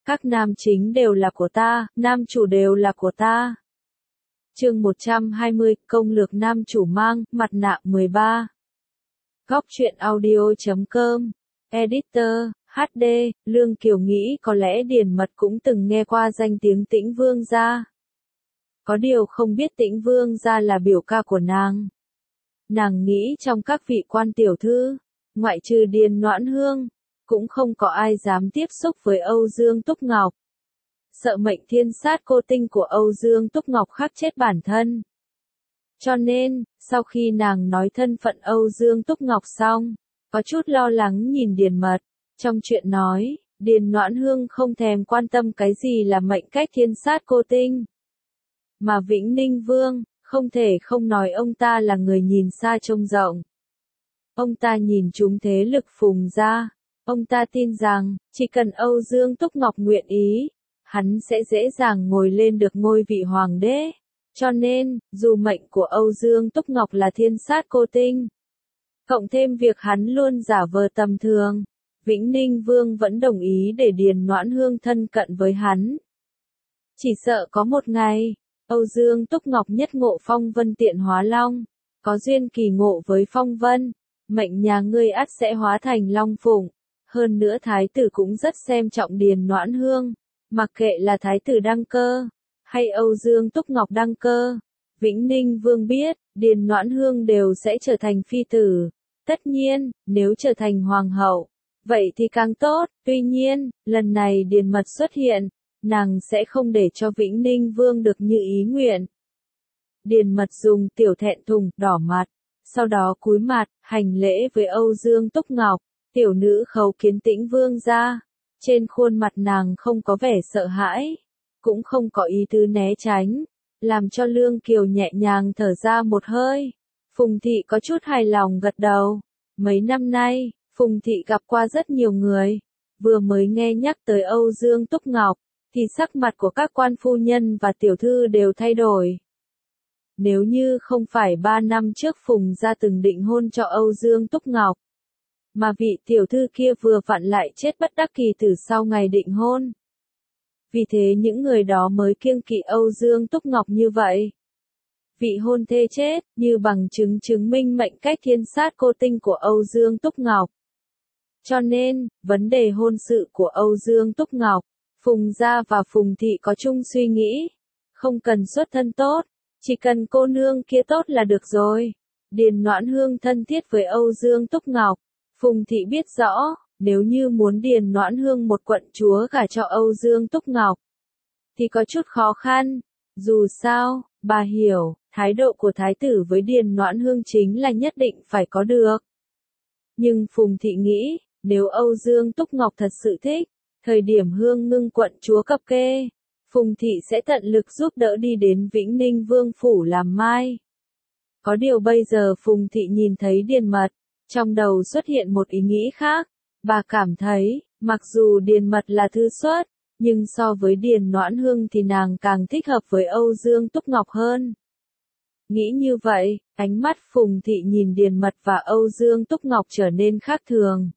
Các nam chính đều là của ta, nam chủ đều là của ta. Chương 120, công lược nam chủ mang, mặt nạ 13. Góc truyện audio.com. Editor, HD, Lương Kiều nghĩ có lẽ Điền Mật cũng từng nghe qua danh tiếng Tĩnh Vương gia. Có điều không biết Tĩnh Vương gia là biểu ca của nàng. Nàng nghĩ trong các vị quan tiểu thư, ngoại trừ Điền Noãn Hương, cũng không có ai dám tiếp xúc với Âu Dương Túc Ngọc. Sợ mệnh thiên sát cô tinh của Âu Dương Túc Ngọc khắc chết bản thân. Cho nên, sau khi nàng nói thân phận Âu Dương Túc Ngọc xong, có chút lo lắng nhìn Điền Mật. Trong chuyện nói, Điền Noãn Hương không thèm quan tâm cái gì là mệnh cách thiên sát cô tinh. Mà Vĩnh Ninh Vương, không thể không nói ông ta là người nhìn xa trông rộng. Ông ta nhìn trúng thế lực Phùng gia. Ông ta tin rằng, chỉ cần Âu Dương Túc Ngọc nguyện ý, hắn sẽ dễ dàng ngồi lên được ngôi vị hoàng đế. Cho nên, dù mệnh của Âu Dương Túc Ngọc là thiên sát cô tinh, cộng thêm việc hắn luôn giả vờ tầm thường, Vĩnh Ninh Vương vẫn đồng ý để Điền Noãn Hương thân cận với hắn. Chỉ sợ có một ngày, Âu Dương Túc Ngọc nhất ngộ Phong Vân Tiện Hóa Long, có duyên kỳ ngộ với Phong Vân, mệnh nhà ngươi ắt sẽ hóa thành Long Phụng. Hơn nữa thái tử cũng rất xem trọng Điền Noãn Hương, mặc kệ là thái tử đăng cơ, hay Âu Dương Túc Ngọc đăng cơ. Vĩnh Ninh Vương biết, Điền Noãn Hương đều sẽ trở thành phi tử. Tất nhiên, nếu trở thành hoàng hậu, vậy thì càng tốt. Tuy nhiên, lần này Điền Mật xuất hiện, nàng sẽ không để cho Vĩnh Ninh Vương được như ý nguyện. Điền Mật dùng tiểu thẹn thùng, đỏ mặt, sau đó cúi mặt, hành lễ với Âu Dương Túc Ngọc. Tiểu nữ khấu kiến Tĩnh Vương gia. Trên khuôn mặt nàng không có vẻ sợ hãi, cũng không có ý tứ né tránh, làm cho Lương Kiều nhẹ nhàng thở ra một hơi. Phùng Thị có chút hài lòng gật đầu. Mấy năm nay, Phùng Thị gặp qua rất nhiều người. Vừa mới nghe nhắc tới Âu Dương Túc Ngọc, thì sắc mặt của các quan phu nhân và tiểu thư đều thay đổi. Nếu như không phải 3 năm trước Phùng gia từng định hôn cho Âu Dương Túc Ngọc, mà vị tiểu thư kia vừa vặn lại chết bất đắc kỳ tử sau ngày định hôn. Vì thế những người đó mới kiêng kỵ Âu Dương Túc Ngọc như vậy. Vị hôn thê chết, như bằng chứng chứng minh mệnh cách thiên sát cô tinh của Âu Dương Túc Ngọc. Cho nên, vấn đề hôn sự của Âu Dương Túc Ngọc, Phùng gia và Phùng Thị có chung suy nghĩ. Không cần xuất thân tốt, chỉ cần cô nương kia tốt là được rồi. Điền Noãn Hương thân thiết với Âu Dương Túc Ngọc. Phùng Thị biết rõ, nếu như muốn Điền Noãn Hương một quận chúa gả cho Âu Dương Túc Ngọc, thì có chút khó khăn. Dù sao, bà hiểu, thái độ của thái tử với Điền Noãn Hương chính là nhất định phải có được. Nhưng Phùng Thị nghĩ, nếu Âu Dương Túc Ngọc thật sự thích, thời điểm Hương Ngưng quận chúa cập kê, Phùng Thị sẽ tận lực giúp đỡ đi đến Vĩnh Ninh Vương phủ làm mai. Có điều bây giờ Phùng Thị nhìn thấy Điền Mật, trong đầu xuất hiện một ý nghĩ khác. Bà cảm thấy, mặc dù Điền Mật là thư xuất, nhưng so với Điền Noãn Hương thì nàng càng thích hợp với Âu Dương Túc Ngọc hơn. Nghĩ như vậy, ánh mắt Phùng Thị nhìn Điền Mật và Âu Dương Túc Ngọc trở nên khác thường.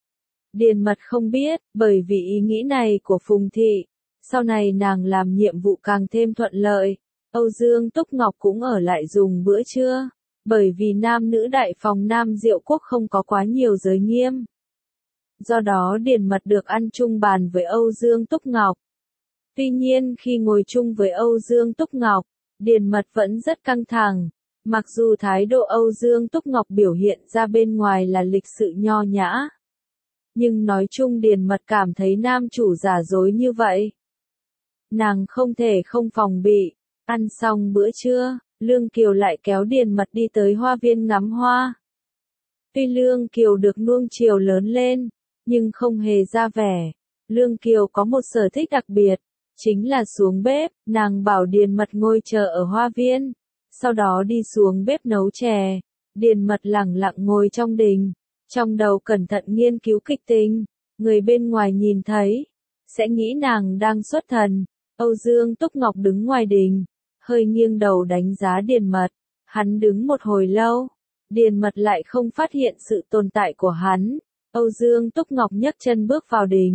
Điền Mật không biết, bởi vì ý nghĩ này của Phùng Thị, sau này nàng làm nhiệm vụ càng thêm thuận lợi, Âu Dương Túc Ngọc cũng ở lại dùng bữa trưa. Bởi vì nam nữ đại phòng Nam Diệu Quốc không có quá nhiều giới nghiêm. Do đó Điền Mật được ăn chung bàn với Âu Dương Túc Ngọc. Tuy nhiên khi ngồi chung với Âu Dương Túc Ngọc, Điền Mật vẫn rất căng thẳng. Mặc dù thái độ Âu Dương Túc Ngọc biểu hiện ra bên ngoài là lịch sự nho nhã, nhưng nói chung Điền Mật cảm thấy nam chủ giả dối như vậy. Nàng không thể không phòng bị. Ăn xong bữa trưa, Lương Kiều lại kéo Điền Mật đi tới hoa viên ngắm hoa. Tuy Lương Kiều được nuông chiều lớn lên, nhưng không hề ra vẻ. Lương Kiều có một sở thích đặc biệt, chính là xuống bếp. Nàng bảo Điền Mật ngồi chờ ở hoa viên, sau đó đi xuống bếp nấu chè. Điền Mật lẳng lặng ngồi trong đình, trong đầu cẩn thận nghiên cứu kịch tính. Người bên ngoài nhìn thấy, sẽ nghĩ nàng đang xuất thần. Âu Dương Túc Ngọc đứng ngoài đình, hơi nghiêng đầu đánh giá Điền Mật. Hắn đứng một hồi lâu, Điền Mật lại không phát hiện sự tồn tại của hắn. Âu Dương Túc Ngọc nhấc chân bước vào đình.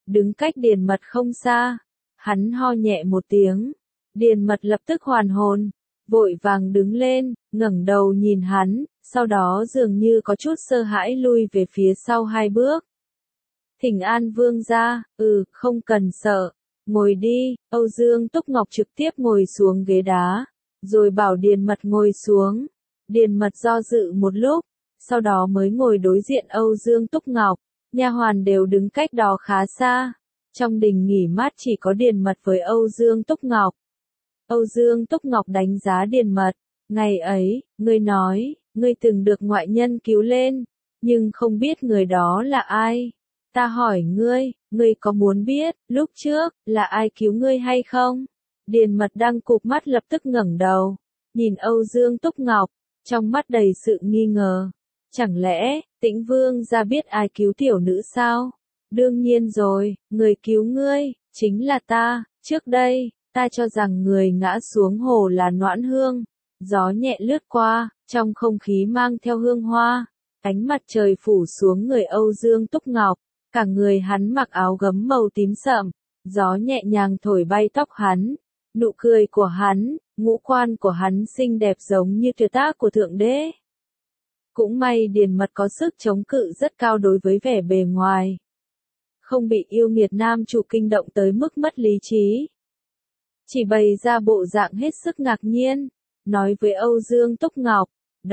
đứng cách Điền Mật không xa. Hắn ho nhẹ một tiếng. Điền Mật lập tức hoàn hồn, vội vàng đứng lên, ngẩng đầu nhìn hắn, sau đó dường như có chút sợ hãi lui về phía sau 2 bước. Thỉnh an vương gia, không cần sợ, ngồi đi. Âu Dương Túc Ngọc trực tiếp ngồi xuống ghế đá, rồi bảo Điền Mật ngồi xuống. Điền Mật do dự một lúc, sau đó mới ngồi đối diện Âu Dương Túc Ngọc. Nha hoàn đều đứng cách đó khá xa. Trong đình nghỉ mát chỉ có Điền Mật với Âu Dương Túc Ngọc. Âu Dương Túc Ngọc đánh giá Điền Mật. Ngày ấy, ngươi nói, ngươi từng được ngoại nhân cứu lên, nhưng không biết người đó là ai. Ta hỏi ngươi có muốn biết, lúc trước, là ai cứu ngươi hay không? Điền Mật đang cụp mắt lập tức ngẩng đầu, nhìn Âu Dương Túc Ngọc, trong mắt đầy sự nghi ngờ. Chẳng lẽ, Tĩnh Vương gia biết ai cứu tiểu nữ sao? Đương nhiên rồi, người cứu ngươi, chính là ta. Trước đây, ta cho rằng người ngã xuống hồ là Noãn Hương. Gió nhẹ lướt qua, trong không khí mang theo hương hoa. Ánh mặt trời phủ xuống người Âu Dương Túc Ngọc. Cả người hắn mặc áo gấm màu tím sậm. Gió nhẹ nhàng thổi bay tóc hắn. Nụ cười của hắn, ngũ quan của hắn xinh đẹp giống như tuyệt tác của Thượng Đế. Cũng may Điền Mật có sức chống cự rất cao đối với vẻ bề ngoài. Không bị yêu nghiệt nam chủ kinh động tới mức mất lý trí. Chỉ bày ra bộ dạng hết sức ngạc nhiên, nói với Âu Dương Túc Ngọc,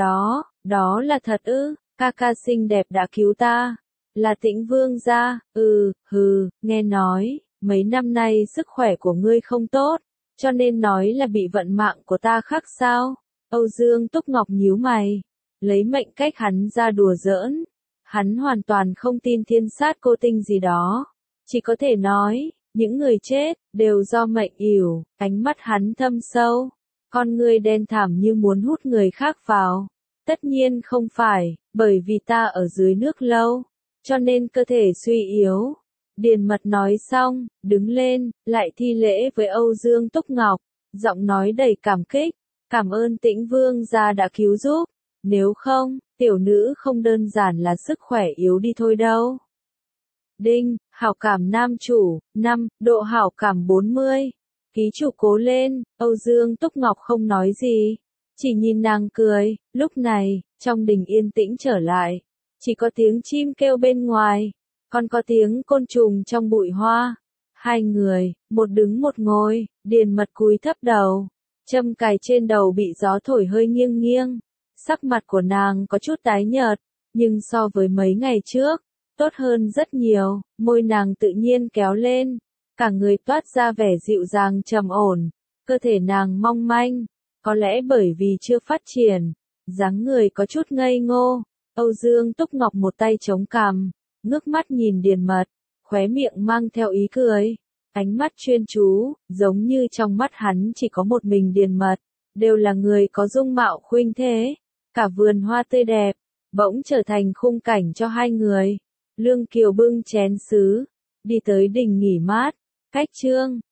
đó là thật ư, ca ca xinh đẹp đã cứu ta, là Tĩnh Vương gia, nghe nói, mấy năm nay sức khỏe của ngươi không tốt, cho nên nói là bị vận mạng của ta khắc sao. Âu Dương Túc Ngọc nhíu mày, lấy mệnh cách hắn ra đùa giỡn. Hắn hoàn toàn không tin thiên sát cô tinh gì đó. Chỉ có thể nói, những người chết, đều do mệnh yểu. Ánh mắt hắn thâm sâu. Con ngươi đen thẳm như muốn hút người khác vào. Tất nhiên không phải, bởi vì ta ở dưới nước lâu. Cho nên cơ thể suy yếu. Điền Mật nói xong, đứng lên, lại thi lễ với Âu Dương Túc Ngọc. Giọng nói đầy cảm kích. Cảm ơn Tĩnh Vương gia đã cứu giúp. Nếu không, tiểu nữ không đơn giản là sức khỏe yếu đi thôi đâu. Đinh, hảo cảm nam chủ, 5, độ hảo cảm 40. Ký chủ cố lên. Âu Dương Túc Ngọc không nói gì, chỉ nhìn nàng cười. Lúc này, trong đình yên tĩnh trở lại. Chỉ có tiếng chim kêu bên ngoài, còn có tiếng côn trùng trong bụi hoa. 2 người, một đứng một ngồi. Điền Mật cúi thấp đầu, châm cài trên đầu bị gió thổi hơi nghiêng nghiêng. Sắc mặt của nàng có chút tái nhợt, nhưng so với mấy ngày trước, tốt hơn rất nhiều. Môi nàng tự nhiên kéo lên, cả người toát ra vẻ dịu dàng trầm ổn. Cơ thể nàng mong manh, có lẽ bởi vì chưa phát triển, dáng người có chút ngây ngô. Âu Dương Túc Ngọc một tay chống cằm, ngước mắt nhìn Điền Mật, khóe miệng mang theo ý cười, ánh mắt chuyên chú, giống như trong mắt hắn chỉ có một mình Điền Mật, đều là người có dung mạo khuynh thế. Cả vườn hoa tươi đẹp, bỗng trở thành khung cảnh cho 2 người. Lương Kiều bưng chén sứ, đi tới đình nghỉ mát, cách chương.